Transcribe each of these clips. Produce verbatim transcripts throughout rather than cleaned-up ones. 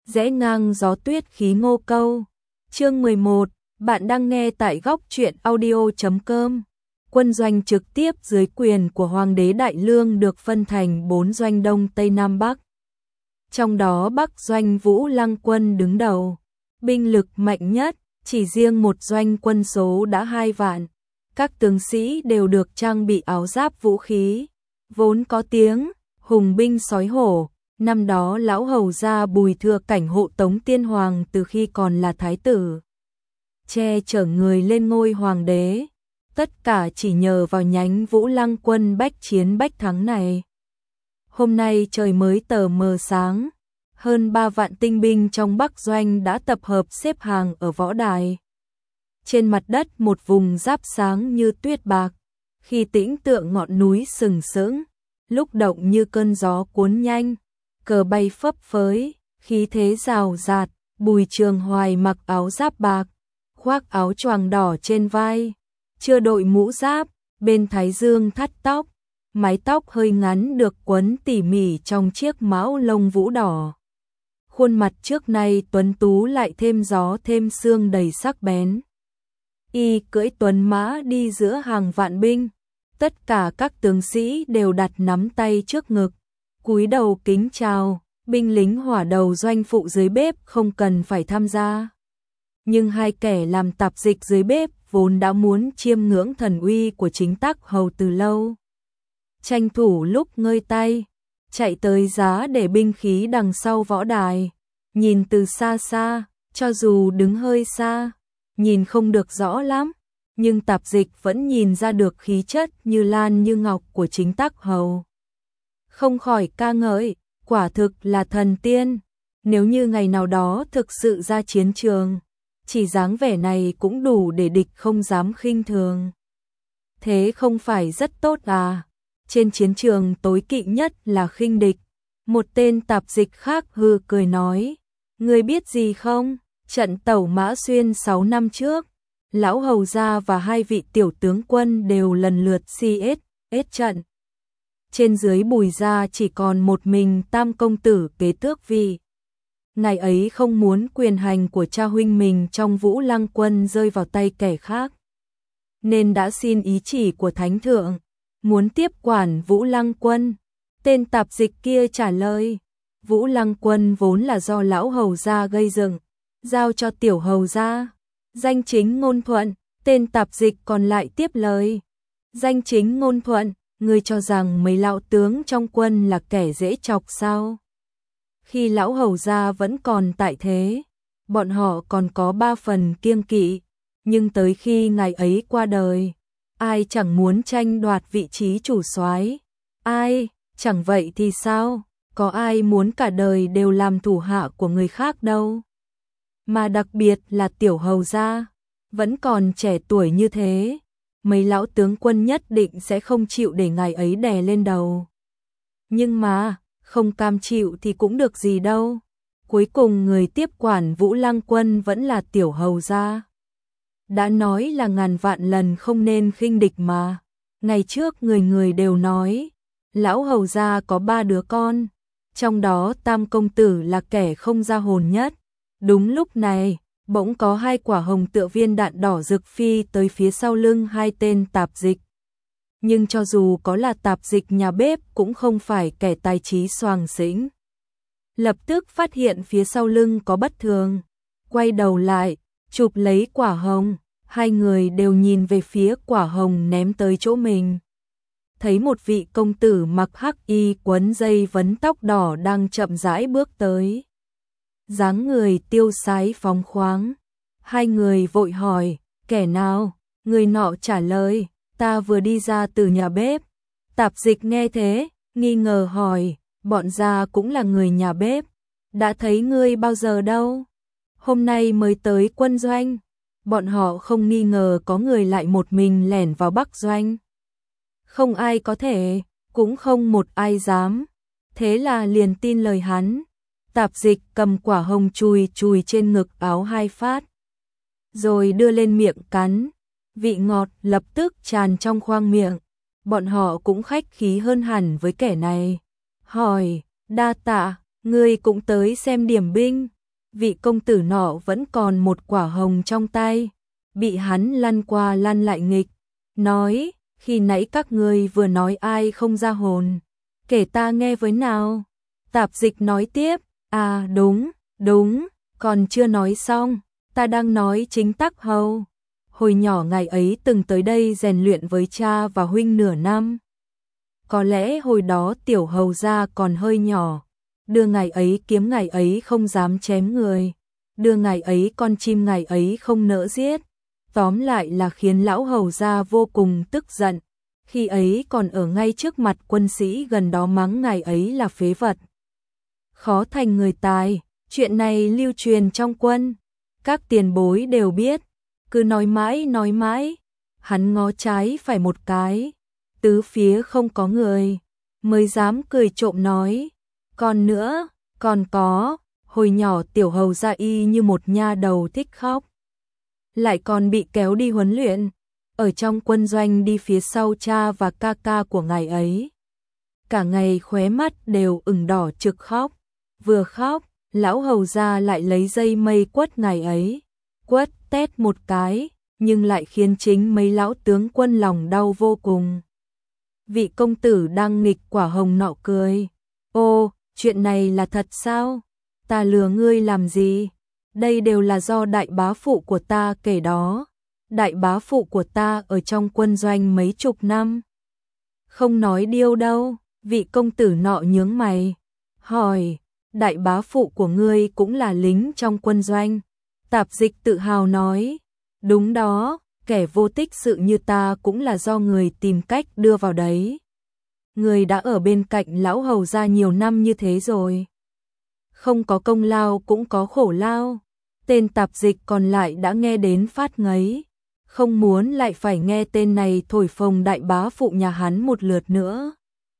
rẽ ngang gió tuyết khí Ngô Câu. Chương mười một, bạn đang nghe tại góc truyện audio chấm com. Quân doanh trực tiếp dưới quyền của Hoàng đế Đại Lương được phân thành bốn doanh Đông Tây Nam Bắc. Trong đó Bắc doanh Vũ Lăng quân đứng đầu, binh lực mạnh nhất, chỉ riêng một doanh quân số đã hai vạn. Các tướng sĩ đều được trang bị áo giáp vũ khí, vốn có tiếng hùng binh sói hổ. Năm đó lão hầu gia Bùi Thừa Cảnh hộ tống Tiên Hoàng từ khi còn là thái tử, che chở người lên ngôi hoàng đế, tất cả chỉ nhờ vào nhánh Vũ Lăng quân bách chiến bách thắng này. Hôm nay trời mới tờ mờ sáng, hơn ba vạn tinh binh trong Bắc doanh đã tập hợp xếp hàng ở võ đài. Trên mặt đất một vùng giáp sáng như tuyết bạc, khi tĩnh tượng ngọn núi sừng sững, lúc động như cơn gió cuốn nhanh, cờ bay phấp phới, khí thế rào rạt. Bùi Trường Hoài mặc áo giáp bạc, khoác áo choàng đỏ trên vai, chưa đội mũ giáp, bên thái dương thắt tóc, mái tóc hơi ngắn được quấn tỉ mỉ trong chiếc mão lông vũ đỏ. Khuôn mặt trước nay tuấn tú lại thêm gió thêm sương đầy sắc bén. Y cưỡi tuấn mã đi giữa hàng vạn binh, tất cả các tướng sĩ đều đặt nắm tay trước ngực, cúi đầu kính chào. Binh lính hỏa đầu doanh phụ dưới bếp không cần phải tham gia, nhưng hai kẻ làm tạp dịch dưới bếp vốn đã muốn chiêm ngưỡng thần uy của chính Tắc Hầu từ lâu. Tranh thủ lúc ngơi tay, chạy tới giá để binh khí đằng sau võ đài, nhìn từ xa xa, cho dù đứng hơi xa, nhìn không được rõ lắm, nhưng tạp dịch vẫn nhìn ra được khí chất như lan như ngọc của chính Tắc Hầu. Không khỏi ca ngợi, quả thực là thần tiên, nếu như ngày nào đó thực sự ra chiến trường, chỉ dáng vẻ này cũng đủ để địch không dám khinh thường. Thế không phải rất tốt à? Trên chiến trường tối kỵ nhất là khinh địch. Một tên tạp dịch khác hừ cười nói, ngươi biết gì không? Trận Tẩu Mã Xuyên sáu năm trước, lão hầu gia và hai vị tiểu tướng quân đều lần lượt si ết, ết trận. Trên dưới Bùi gia chỉ còn một mình Tam công tử kế tước vị. Ngày ấy không muốn quyền hành của cha huynh mình trong Vũ Lăng quân rơi vào tay kẻ khác, nên đã xin ý chỉ của thánh thượng, muốn tiếp quản Vũ Lăng quân. Tên tạp dịch kia trả lời, Vũ Lăng quân vốn là do lão hầu gia gây dựng, giao cho tiểu hầu gia, danh chính ngôn thuận. Tên tạp dịch còn lại tiếp lời, danh chính ngôn thuận, ngươi cho rằng mấy lão tướng trong quân là kẻ dễ chọc sao? Khi lão hầu gia vẫn còn tại thế, bọn họ còn có ba phần kiêng kỵ, nhưng tới khi ngài ấy qua đời, ai chẳng muốn tranh đoạt vị trí chủ soái? Ai, chẳng vậy thì sao? Có ai muốn cả đời đều làm thủ hạ của người khác đâu? Mà đặc biệt là tiểu hầu gia, vẫn còn trẻ tuổi như thế, mấy lão tướng quân nhất định sẽ không chịu để ngài ấy đè lên đầu. Nhưng mà, không cam chịu thì cũng được gì đâu. Cuối cùng người tiếp quản Vũ Lăng quân vẫn là tiểu hầu gia. Đã nói là ngàn vạn lần không nên khinh địch mà. Ngày trước người người đều nói, lão hầu gia có ba đứa con, trong đó Tam công tử là kẻ không ra hồn nhất. Đúng lúc này, bỗng có hai quả hồng tựa viên đạn đỏ rực phi tới phía sau lưng hai tên tạp dịch. Nhưng cho dù có là tạp dịch nhà bếp cũng không phải kẻ tài trí xoàng xĩnh. Lập tức phát hiện phía sau lưng có bất thường, quay đầu lại, chụp lấy quả hồng, hai người đều nhìn về phía quả hồng ném tới chỗ mình. Thấy một vị công tử mặc hắc y quấn dây vấn tóc đỏ đang chậm rãi bước tới. Dáng người tiêu sái phóng khoáng. Hai người vội hỏi, kẻ nào? Người nọ trả lời, ta vừa đi ra từ nhà bếp. Tạp dịch nghe thế, nghi ngờ hỏi, bọn gia cũng là người nhà bếp. Đã thấy ngươi bao giờ đâu? Hôm nay mới tới quân doanh. Bọn họ không nghi ngờ có người lại một mình lẻn vào Bắc doanh. Không ai có thể, cũng không một ai dám. Thế là liền tin lời hắn. Tạp dịch cầm quả hồng chùi chùi trên ngực áo hai phát, rồi đưa lên miệng cắn. Vị ngọt lập tức tràn trong khoang miệng. Bọn họ cũng khách khí hơn hẳn với kẻ này. Hỏi, đa tạ, ngươi cũng tới xem điểm binh. vị công tử nọ vẫn còn một quả hồng trong tay, bị hắn lăn qua lăn lại nghịch, nói, khi nãy các ngươi vừa nói ai không ra hồn, kể ta nghe với nào. Tạp Dịch nói tiếp, à đúng, đúng, còn chưa nói xong, ta đang nói chính Tắc Hầu. Hồi nhỏ ngày ấy từng tới đây rèn luyện với cha và huynh nửa năm. Có lẽ hồi đó tiểu hầu gia còn hơi nhỏ, đưa ngày ấy kiếm ngày ấy không dám chém người, đưa ngày ấy con chim ngày ấy không nỡ giết, tóm lại là khiến lão hầu gia vô cùng tức giận, khi ấy còn ở ngay trước mặt quân sĩ gần đó mắng ngày ấy là phế vật. Khó thành người tài, chuyện này lưu truyền trong quân, các tiền bối đều biết, cứ nói mãi nói mãi, hắn ngó trái phải một cái, tứ phía không có người, mới dám cười trộm nói, còn nữa, còn có, hồi nhỏ tiểu hầu gia y như một nha đầu thích khóc, lại còn bị kéo đi huấn luyện, ở trong quân doanh đi phía sau cha và ca ca của ngài ấy. Cả ngày khóe mắt đều ửng đỏ trực khóc, vừa khóc, lão hầu gia lại lấy dây mây quất ngài ấy, quất tét một cái, nhưng lại khiến chính mấy lão tướng quân lòng đau vô cùng. Vị công tử đang nghịch quả hồng nọ cười, ô, chuyện này là thật sao? Ta lừa ngươi làm gì? Đây đều là do đại bá phụ của ta kể đó. Đại bá phụ của ta ở trong quân doanh mấy chục năm. Không nói điêu đâu, vị công tử nọ nhướng mày, hỏi, đại bá phụ của ngươi cũng là lính trong quân doanh. Tạp Dịch tự hào nói, đúng đó, kẻ vô tích sự như ta cũng là do người tìm cách đưa vào đấy. Người đã ở bên cạnh lão hầu gia nhiều năm như thế rồi. Không có công lao cũng có khổ lao. Tên Tạp Dịch còn lại đã nghe đến phát ngấy, không muốn lại phải nghe tên này thổi phồng đại bá phụ nhà hắn một lượt nữa.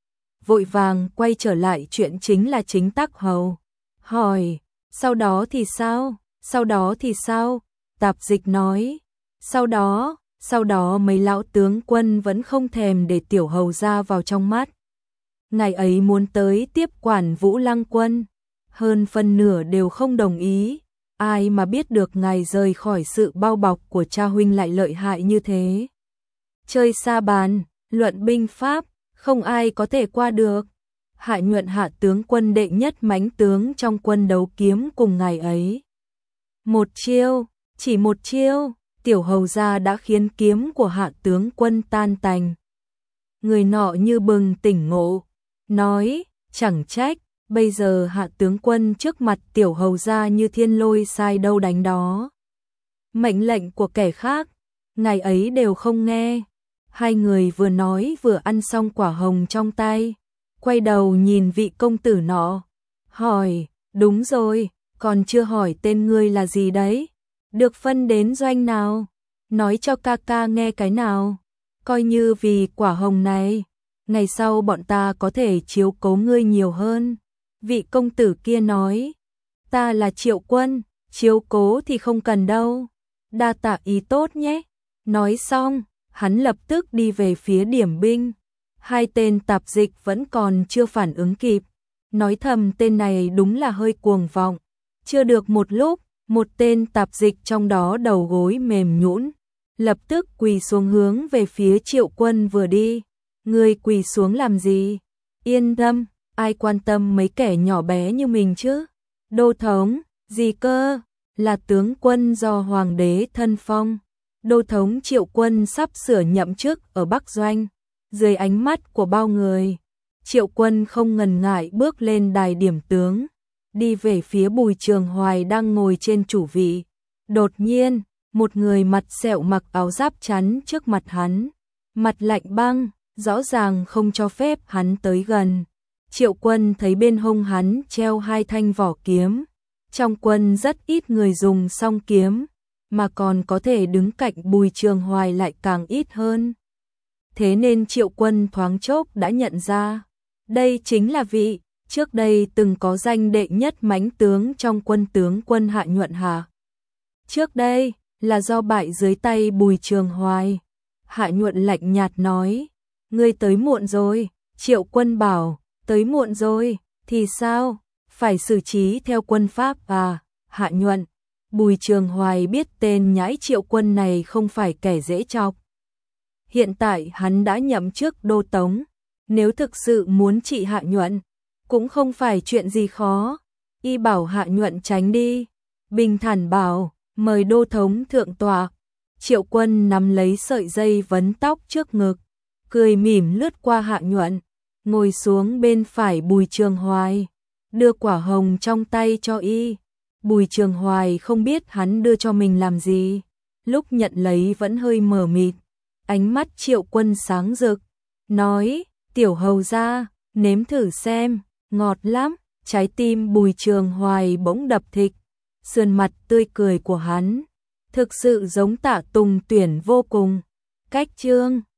Vội vàng quay trở lại chuyện chính là chính Tắc Hầu. Hỏi, sau đó thì sao? Sau đó thì sao? Tạp Dịch nói, sau đó, sau đó mấy lão tướng quân vẫn không thèm để tiểu hầu gia vào trong mắt. Ngày ấy muốn tới tiếp quản Vũ Lăng quân, hơn phân nửa đều không đồng ý. Ai mà biết được ngài rời khỏi sự bao bọc của cha huynh lại lợi hại như thế. Chơi sa bàn, luận binh pháp, không ai có thể qua được. Hạ Nhuận hạ tướng quân đệ nhất mãnh tướng trong quân đấu kiếm cùng ngài ấy. Một chiêu, chỉ một chiêu, tiểu hầu gia đã khiến kiếm của hạ tướng quân tan tành. Người nọ như bừng tỉnh ngộ, nói, chẳng trách, bây giờ hạ tướng quân trước mặt tiểu hầu gia như thiên lôi sai đâu đánh đó. Mệnh lệnh của kẻ khác, ngày ấy đều không nghe. Hai người vừa nói vừa ăn xong quả hồng trong tay, quay đầu nhìn vị công tử nọ, hỏi, đúng rồi, còn chưa hỏi tên ngươi là gì đấy, được phân đến doanh nào, nói cho ca ca nghe cái nào, coi như vì quả hồng này, ngày sau bọn ta có thể chiếu cố ngươi nhiều hơn. Vị công tử kia nói, ta là Triệu Quân, chiếu cố thì không cần đâu, đa tạ ý tốt nhé. Nói xong, hắn lập tức đi về phía điểm binh. Hai tên Tạp Dịch vẫn còn chưa phản ứng kịp, nói thầm tên này đúng là hơi cuồng vọng. Chưa được một lúc, một tên Tạp Dịch trong đó đầu gối mềm nhũn, lập tức quỳ xuống hướng về phía Triệu Quân vừa đi. Ngươi quỳ xuống làm gì? Yên tâm, ai quan tâm mấy kẻ nhỏ bé như mình chứ? Đô thống, gì cơ? Là tướng quân do hoàng đế thân phong. Đô thống Triệu Quân sắp sửa nhậm chức ở Bắc Doanh. Dưới ánh mắt của bao người, Triệu Quân không ngần ngại bước lên đài điểm tướng, đi về phía Bùi Trường Hoài đang ngồi trên chủ vị. Đột nhiên, một người mặt sẹo mặc áo giáp chắn trước mặt hắn, mặt lạnh băng, rõ ràng không cho phép hắn tới gần. Triệu Quân thấy bên hông hắn treo hai thanh vỏ kiếm. Trong quân rất ít người dùng song kiếm, mà còn có thể đứng cạnh Bùi Trường Hoài lại càng ít hơn. Thế nên Triệu Quân thoáng chốc đã nhận ra, đây chính là vị trước đây từng có danh đệ nhất mãnh tướng trong quân tướng quân Hạ Nhuận Hạ. Trước đây là do bại dưới tay Bùi Trường Hoài. Hạ Nhuận lạnh nhạt nói, ngươi tới muộn rồi. Triệu Quân bảo, tới muộn rồi, thì sao? Phải xử trí theo quân pháp à? Hạ Nhuận. Bùi Trường Hoài biết tên nhãi Triệu Quân này không phải kẻ dễ chọc. Hiện tại hắn đã nhậm chức đô tống, nếu thực sự muốn trị Hạ Nhuận, cũng không phải chuyện gì khó. Y bảo Hạ Nhuận tránh đi, bình thản bảo, mời đô thống thượng tọa. Triệu Quân nắm lấy sợi dây vấn tóc trước ngực, cười mỉm lướt qua Hạ Nhuận, ngồi xuống bên phải Bùi Trường Hoài, đưa quả hồng trong tay cho y. Bùi Trường Hoài không biết hắn đưa cho mình làm gì, lúc nhận lấy vẫn hơi mờ mịt. Ánh mắt Triệu Quân sáng rực, nói, tiểu hầu gia, nếm thử xem, ngọt lắm. Trái tim Bùi Trường Hoài bỗng đập thịch, sườn mặt tươi cười của hắn thực sự giống Tạ Tùng Tuyển vô cùng. Cách chương